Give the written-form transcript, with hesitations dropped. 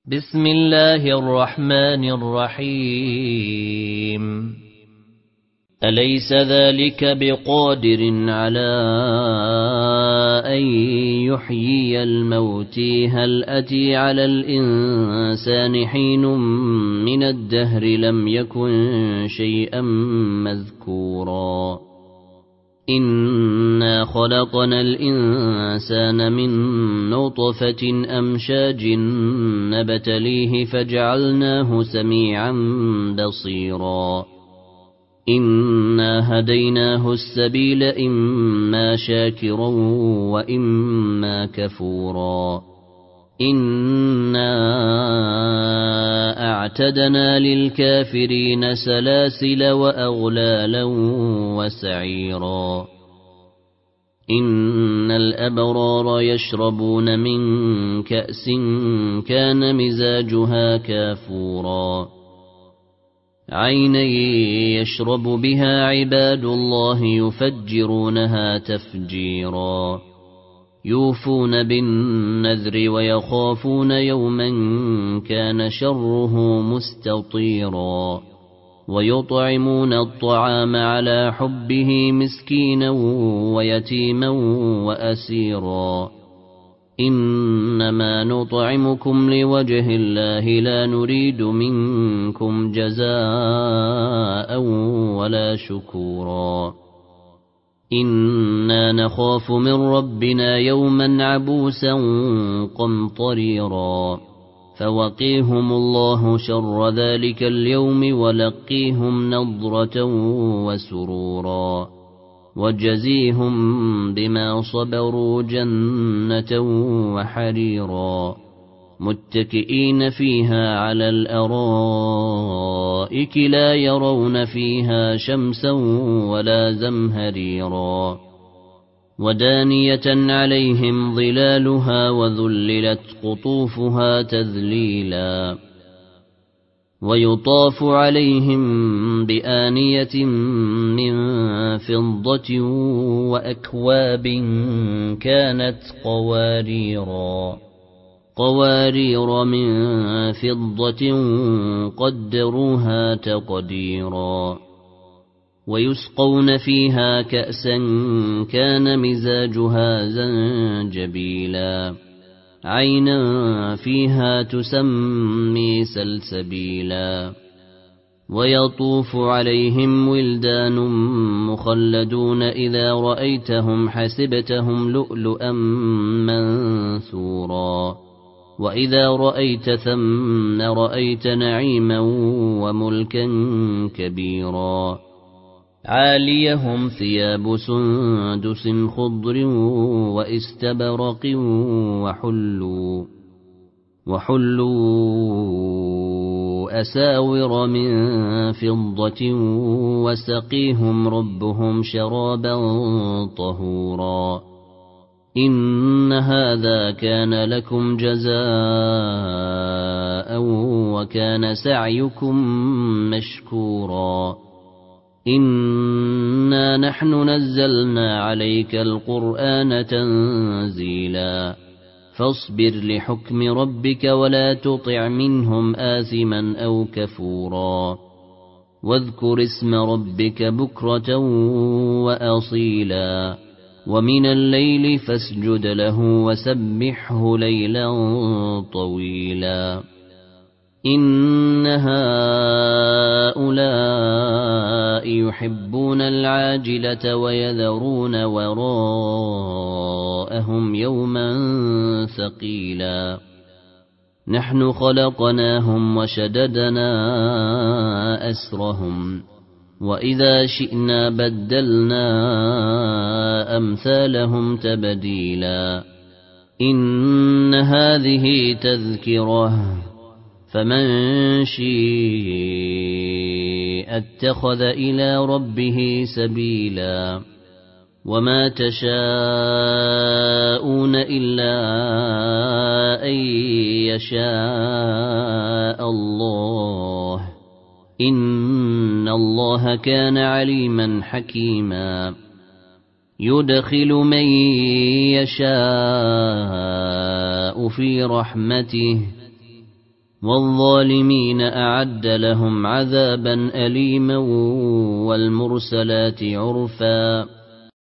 بسم الله الرحمن الرحيم أليس ذلك بقادر على أن يحيي الموتى هل أتى على الإنسان حين من الدهر لم يكن شيئا مذكورا إنا خلقنا الإنسان من نطفة أمشاج نبتليه فجعلناه سميعا بصيرا إنا هديناه السبيل إما شاكرا وإما كفورا إنا أعتدنا للكافرين سلاسل وأغلالا وسعيرا إن الأبرار يشربون من كأس كان مزاجها كافورا عينا يشرب بها عباد الله يفجرونها تفجيرا يوفون بالنذر ويخافون يوما كان شره مستطيرا ويطعمون الطعام على حبه مسكينا ويتيما وأسيرا إنما نطعمكم لوجه الله لا نريد منكم جزاء ولا شكورا إنا نخاف من ربنا يوما عبوسا قمطريرا فوقيهم الله شر ذلك اليوم ولقيهم نضرة وسرورا وجزيهم بما صبروا جنة وحريرا متكئين فيها على الأرائك لا يرون فيها شمسا ولا زمهريرا ودانية عليهم ظلالها وذللت قطوفها تذليلا ويطاف عليهم بآنية من فضة وأكواب كانت قوارير من فضة قدروها تقديرا ويسقون فيها كأسا كان مزاجها زنجبيلا عينا فيها تسمى سلسبيلا ويطوف عليهم ولدان مخلدون إذا رأيتهم حسبتهم لؤلؤا منثورا وإذا رأيت ثم رأيت نعيما وملكا كبيرا عاليهم ثياب سندس خضر واستبرق وحلوا أساور من فضة وسقيهم ربهم شرابا طهورا إن هذا كان لكم جزاء وكان سعيكم مشكورا إنا نحن نزلنا عليك القرآن تنزيلا فاصبر لحكم ربك ولا تطع منهم آثما أو كفورا واذكر اسم ربك بكرة وأصيلا ومن الليل فاسجد له وسبحه ليلا طويلا إن هؤلاء يحبون العاجلة ويذرون وراءهم يوما ثقيلا نحن خلقناهم وشددنا أسرهم وإذا شئنا بدلنا أمثالهم تبديلا إن هذه تذكرة فمن شاء اتخذ إلى ربه سبيلا وما تشاءون إلا أن يشاء الله إن الله كان عليما حكيما يدخل من يشاء في رحمته والظالمين أعد لهم عذابا أليما والمرسلات عرفا